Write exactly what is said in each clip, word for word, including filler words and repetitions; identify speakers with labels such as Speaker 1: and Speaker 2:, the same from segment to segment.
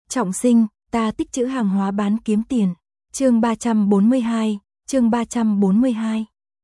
Speaker 1: Trọng sinh, ta tích trữ hàng hóa bán kiếm tiền. Chương ba trăm bốn mươi hai, chương ba trăm bốn mươi hai.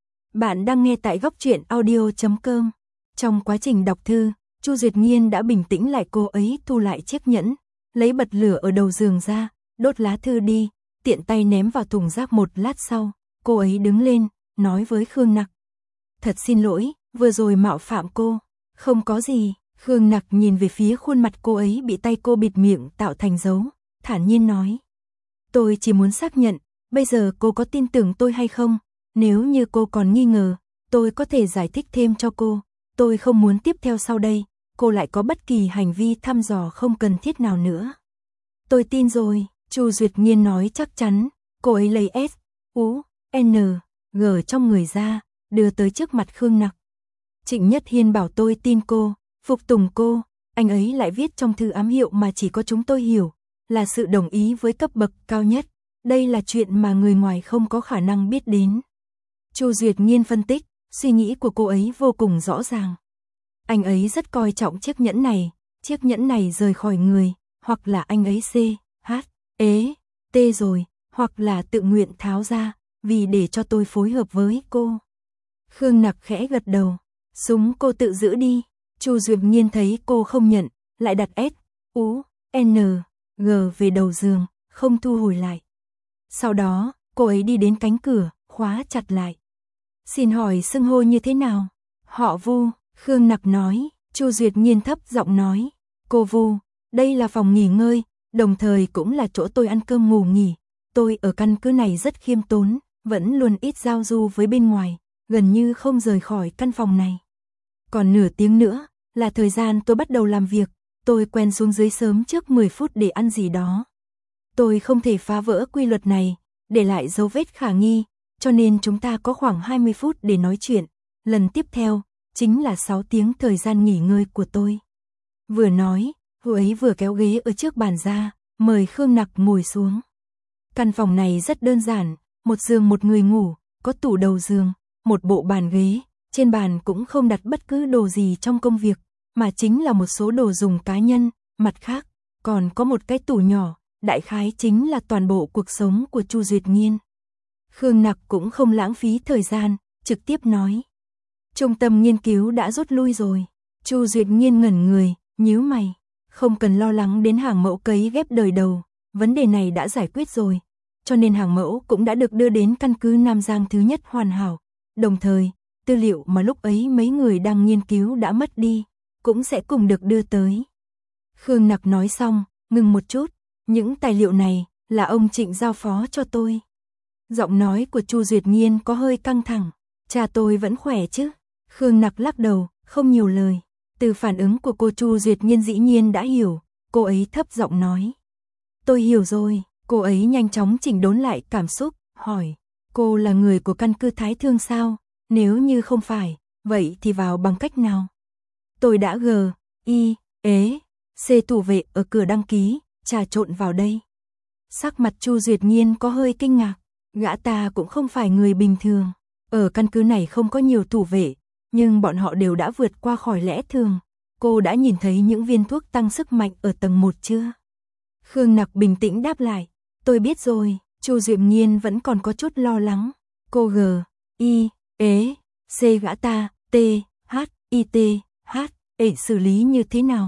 Speaker 1: Bạn đang nghe tại góc truyện audio chấm com. Trong quá trình đọc thư, Chu Duyệt Nhiên đã bình tĩnh lại, cô ấy thu lại chiếc nhẫn, lấy bật lửa ở đầu giường ra, đốt lá thư đi, tiện tay ném vào thùng rác. Một lát sau, cô ấy đứng lên, nói với Khương Nặc. Thật xin lỗi, vừa rồi mạo phạm cô. Không có gì. Khương Nặc nhìn về phía khuôn mặt cô ấy bị tay cô bịt miệng tạo thành dấu, thản nhiên nói. Tôi chỉ muốn xác nhận, bây giờ cô có tin tưởng tôi hay không? Nếu như cô còn nghi ngờ, tôi có thể giải thích thêm cho cô. Tôi không muốn tiếp theo sau đây, cô lại có bất kỳ hành vi thăm dò không cần thiết nào nữa. Tôi tin rồi, Chu Duyệt Nhiên nói chắc chắn. Cô ấy lấy S, U, N, G trong người ra, đưa tới trước mặt Khương Nặc. Trịnh Nhất Hiên bảo tôi tin cô, phục tùng cô, anh ấy lại viết trong thư ám hiệu mà chỉ có chúng tôi hiểu, là sự đồng ý với cấp bậc cao nhất. Đây là chuyện mà người ngoài không có khả năng biết đến. Chu Duyệt Nhiên phân tích, suy nghĩ của cô ấy vô cùng rõ ràng. Anh ấy rất coi trọng chiếc nhẫn này, chiếc nhẫn này rời khỏi người, hoặc là anh ấy C, H, ế, T rồi, hoặc là tự nguyện tháo ra, vì để cho tôi phối hợp với cô. Khương Nặc khẽ gật đầu, súng cô tự giữ đi. Chu Duyệt Nhiên thấy cô không nhận, lại đặt S, U, N, G về đầu giường, không thu hồi lại. Sau đó, cô ấy đi đến cánh cửa, khóa chặt lại. Xin hỏi xưng hô như thế nào? Họ Vu, Khương Nặc nói. Chu Duyệt Nhiên thấp giọng nói. Cô Vu, đây là phòng nghỉ ngơi, đồng thời cũng là chỗ tôi ăn cơm ngủ nghỉ. Tôi ở căn cứ này rất khiêm tốn, vẫn luôn ít giao du với bên ngoài, gần như không rời khỏi căn phòng này. Còn nửa tiếng nữa, là thời gian tôi bắt đầu làm việc, tôi quen xuống dưới sớm trước mười phút để ăn gì đó. Tôi không thể phá vỡ quy luật này, để lại dấu vết khả nghi, cho nên chúng ta có khoảng hai mươi phút để nói chuyện. Lần tiếp theo, chính là sáu tiếng thời gian nghỉ ngơi của tôi. Vừa nói, cô ấy vừa kéo ghế ở trước bàn ra, mời Khương Nặc ngồi xuống. Căn phòng này rất đơn giản, một giường một người ngủ, có tủ đầu giường, một bộ bàn ghế. Trên bàn cũng không đặt bất cứ đồ gì trong công việc, mà chính là một số đồ dùng cá nhân. Mặt khác, còn có một cái tủ nhỏ, đại khái chính là toàn bộ cuộc sống của Chu Duyệt Nhiên. Khương Nặc cũng không lãng phí thời gian, trực tiếp nói. Trung tâm nghiên cứu đã rút lui rồi. Chu Duyệt Nhiên ngẩn người, nhíu mày. Không cần lo lắng đến hàng mẫu cấy ghép đời đầu, vấn đề này đã giải quyết rồi. Cho nên hàng mẫu cũng đã được đưa đến căn cứ Nam Giang thứ nhất hoàn hảo. Đồng thời, tư liệu mà lúc ấy mấy người đang nghiên cứu đã mất đi, cũng sẽ cùng được đưa tới. Khương Nặc nói xong, ngừng một chút. Những tài liệu này, là ông Trịnh giao phó cho tôi. Giọng nói của Chu Duyệt Nhiên có hơi căng thẳng. Cha tôi vẫn khỏe chứ? Khương Nặc lắc đầu, không nhiều lời. Từ phản ứng của cô, Chu Duyệt Nhiên dĩ nhiên đã hiểu. Cô ấy thấp giọng nói. Tôi hiểu rồi. Cô ấy nhanh chóng chỉnh đốn lại cảm xúc, hỏi. Cô là người của căn cứ Thái Thương sao? Nếu như không phải, vậy thì vào bằng cách nào? Tôi đã G, I, ế, C thủ vệ ở cửa đăng ký, trà trộn vào đây. Sắc mặt Chu Duyệt Nhiên có hơi kinh ngạc, gã ta cũng không phải người bình thường. Ở căn cứ này không có nhiều thủ vệ, nhưng bọn họ đều đã vượt qua khỏi lẽ thường. Cô đã nhìn thấy những viên thuốc tăng sức mạnh ở tầng một chưa? Khương Nặc bình tĩnh đáp lại, tôi biết rồi. Chu Duyệt Nhiên vẫn còn có chút lo lắng. Cô G, I, ế, C gã ta, T, H, I, T, H, ệ xử lý như thế nào?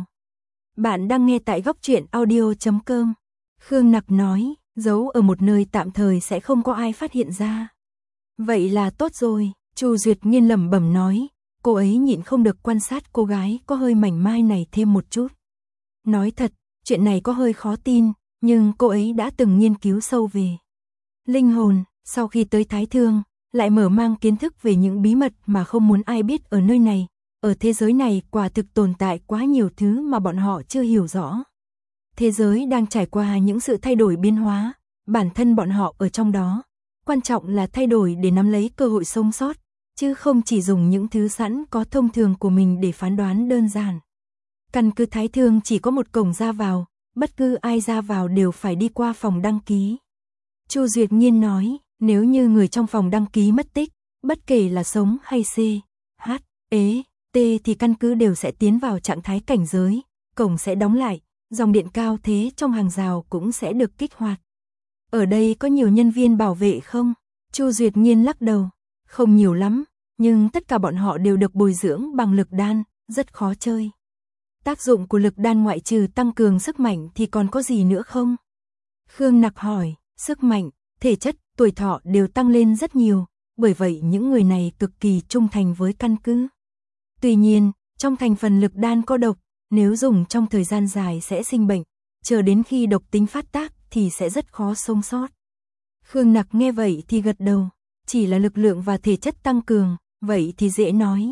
Speaker 1: Bạn đang nghe tại góc truyện audio chấm com. Khương Nặc nói, giấu ở một nơi tạm thời sẽ không có ai phát hiện ra. Vậy là tốt rồi, Chu Duyệt Nhiên lẩm bẩm nói. Cô ấy nhịn không được quan sát cô gái có hơi mảnh mai này thêm một chút. Nói thật, chuyện này có hơi khó tin, nhưng cô ấy đã từng nghiên cứu sâu về linh hồn, sau khi tới Thái Thương, lại mở mang kiến thức về những bí mật mà không muốn ai biết ở nơi này. Ở thế giới này quả thực tồn tại quá nhiều thứ mà bọn họ chưa hiểu rõ. Thế giới đang trải qua những sự thay đổi biến hóa, bản thân bọn họ ở trong đó. Quan trọng là thay đổi để nắm lấy cơ hội sống sót, chứ không chỉ dùng những thứ sẵn có thông thường của mình để phán đoán đơn giản. Căn cứ Thái Thương chỉ có một cổng ra vào, bất cứ ai ra vào đều phải đi qua phòng đăng ký. Chu Duyệt Nhiên nói, nếu như người trong phòng đăng ký mất tích, bất kể là sống hay C, H, ế, T thì căn cứ đều sẽ tiến vào trạng thái cảnh giới, cổng sẽ đóng lại, dòng điện cao thế trong hàng rào cũng sẽ được kích hoạt. Ở đây có nhiều nhân viên bảo vệ không? Chu Duyệt Nhiên lắc đầu, không nhiều lắm, nhưng tất cả bọn họ đều được bồi dưỡng bằng lực đan, rất khó chơi. Tác dụng của lực đan ngoại trừ tăng cường sức mạnh thì còn có gì nữa không? Khương Nặc hỏi, sức mạnh, thể chất, tuổi thọ đều tăng lên rất nhiều, bởi vậy những người này cực kỳ trung thành với căn cứ. Tuy nhiên, trong thành phần lực đan có độc, nếu dùng trong thời gian dài sẽ sinh bệnh, chờ đến khi độc tính phát tác thì sẽ rất khó sống sót. Khương Nặc nghe vậy thì gật đầu, chỉ là lực lượng và thể chất tăng cường, vậy thì dễ nói.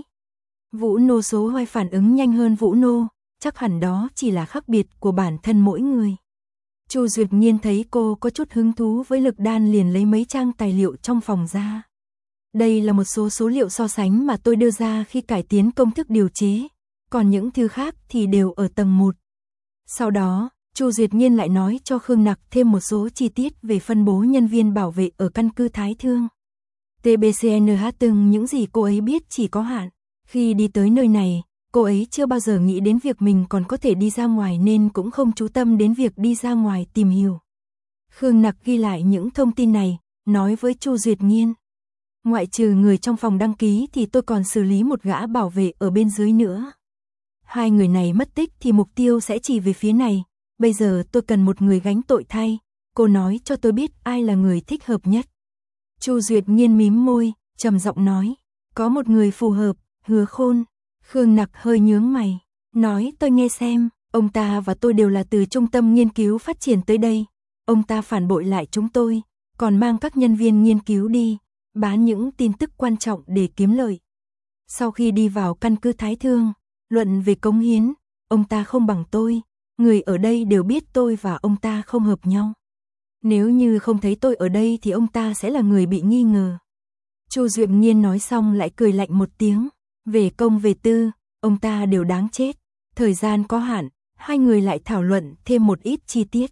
Speaker 1: Vũ nô số hai phản ứng nhanh hơn Vũ nô, chắc hẳn đó chỉ là khác biệt của bản thân mỗi người. Chu Duyệt Nhiên thấy cô có chút hứng thú với lực đan liền lấy mấy trang tài liệu trong phòng ra. Đây là một số số liệu so sánh mà tôi đưa ra khi cải tiến công thức điều chế, còn những thứ khác thì đều ở tầng một. Sau đó, Chu Duyệt Nhiên lại nói cho Khương Nặc thêm một số chi tiết về phân bố nhân viên bảo vệ ở căn cứ Thái Thương. tê bê xê en hát từng những gì cô ấy biết chỉ có hạn. Khi đi tới nơi này, cô ấy chưa bao giờ nghĩ đến việc mình còn có thể đi ra ngoài nên cũng không chú tâm đến việc đi ra ngoài tìm hiểu. Khương Nặc ghi lại những thông tin này, nói với Chu Duyệt Nhiên. Ngoại trừ người trong phòng đăng ký thì tôi còn xử lý một gã bảo vệ ở bên dưới nữa. Hai người này mất tích thì mục tiêu sẽ chỉ về phía này. Bây giờ tôi cần một người gánh tội thay. Cô nói cho tôi biết ai là người thích hợp nhất. Chu Duyệt Nhiên mím môi, trầm giọng nói. Có một người phù hợp, Hứa Khôn. Khương Nặc hơi nhướng mày. Nói tôi nghe xem, ông ta và tôi đều là từ trung tâm nghiên cứu phát triển tới đây. Ông ta phản bội lại chúng tôi, còn mang các nhân viên nghiên cứu đi, bán những tin tức quan trọng để kiếm lợi. Sau khi đi vào căn cứ Thái Thương, luận về cống hiến, ông ta không bằng tôi. Người ở đây đều biết tôi và ông ta không hợp nhau. Nếu như không thấy tôi ở đây thì ông ta sẽ là người bị nghi ngờ. Chu Duyệt Nhiên nói xong lại cười lạnh một tiếng. Về công về tư, ông ta đều đáng chết. Thời gian có hạn, hai người lại thảo luận thêm một ít chi tiết.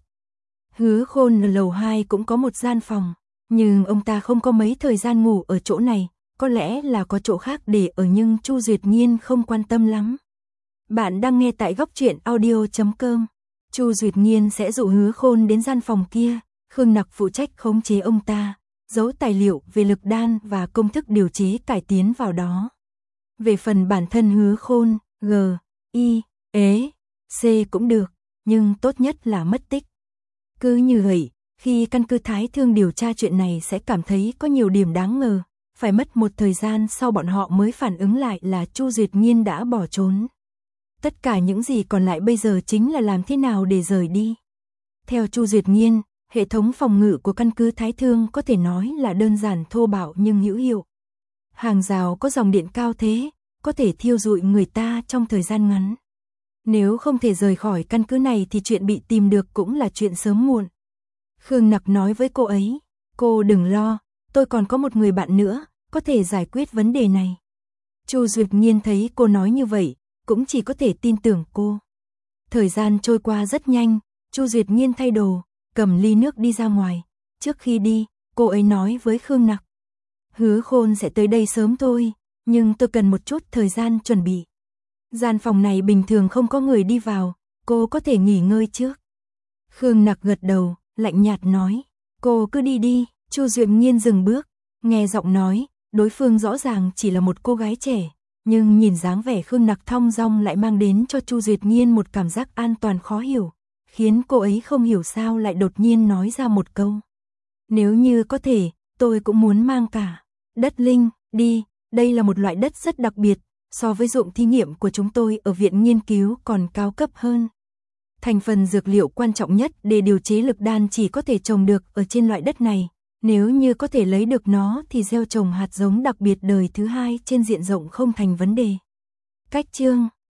Speaker 1: Hứa Khôn ở lầu hai cũng có một gian phòng, nhưng ông ta không có mấy thời gian ngủ ở chỗ này, có lẽ là có chỗ khác để ở nhưng Chu Duyệt Nhiên không quan tâm lắm. Bạn đang nghe tại góc truyện audio chấm com. Chu Duyệt Nhiên sẽ dụ Hứa Khôn đến gian phòng kia, Khương Nặc phụ trách khống chế ông ta, giấu tài liệu về lực đan và công thức điều chế cải tiến vào đó. Về phần bản thân Hứa Khôn, G, I, ế, C cũng được, nhưng tốt nhất là mất tích. Cứ như vậy, khi căn cứ Thái Thương điều tra chuyện này sẽ cảm thấy có nhiều điểm đáng ngờ, phải mất một thời gian sau bọn họ mới phản ứng lại là Chu Duyệt Nhiên đã bỏ trốn. Tất cả những gì còn lại bây giờ chính là làm thế nào để rời đi. Theo Chu Duyệt Nhiên, hệ thống phòng ngự của căn cứ Thái Thương có thể nói là đơn giản thô bạo nhưng hữu hiệu. Hàng rào có dòng điện cao thế, có thể thiêu rụi người ta trong thời gian ngắn. Nếu không thể rời khỏi căn cứ này thì chuyện bị tìm được cũng là chuyện sớm muộn. Khương Nặc nói với cô ấy, cô đừng lo, tôi còn có một người bạn nữa, có thể giải quyết vấn đề này. Chu Duyệt Nhiên thấy cô nói như vậy, cũng chỉ có thể tin tưởng cô. Thời gian trôi qua rất nhanh, Chu Duyệt Nhiên thay đồ, cầm ly nước đi ra ngoài. Trước khi đi, cô ấy nói với Khương Nặc. Hứa Khôn sẽ tới đây sớm thôi, nhưng tôi cần một chút thời gian chuẩn bị. Gian phòng này bình thường không có người đi vào, cô có thể nghỉ ngơi trước. Khương Nặc gật đầu, lạnh nhạt nói, cô cứ đi đi. Chu Duyệt Nhiên dừng bước, nghe giọng nói, đối phương rõ ràng chỉ là một cô gái trẻ, nhưng nhìn dáng vẻ Khương Nặc thong dong lại mang đến cho Chu Duyệt Nhiên một cảm giác an toàn khó hiểu, khiến cô ấy không hiểu sao lại đột nhiên nói ra một câu. Nếu như có thể, tôi cũng muốn mang cả đất linh đi, đây là một loại đất rất đặc biệt, so với dụng thí nghiệm của chúng tôi ở viện nghiên cứu còn cao cấp hơn. Thành phần dược liệu quan trọng nhất để điều chế lực đan chỉ có thể trồng được ở trên loại đất này. Nếu như có thể lấy được nó thì gieo trồng hạt giống đặc biệt đời thứ hai trên diện rộng không thành vấn đề. Cách chương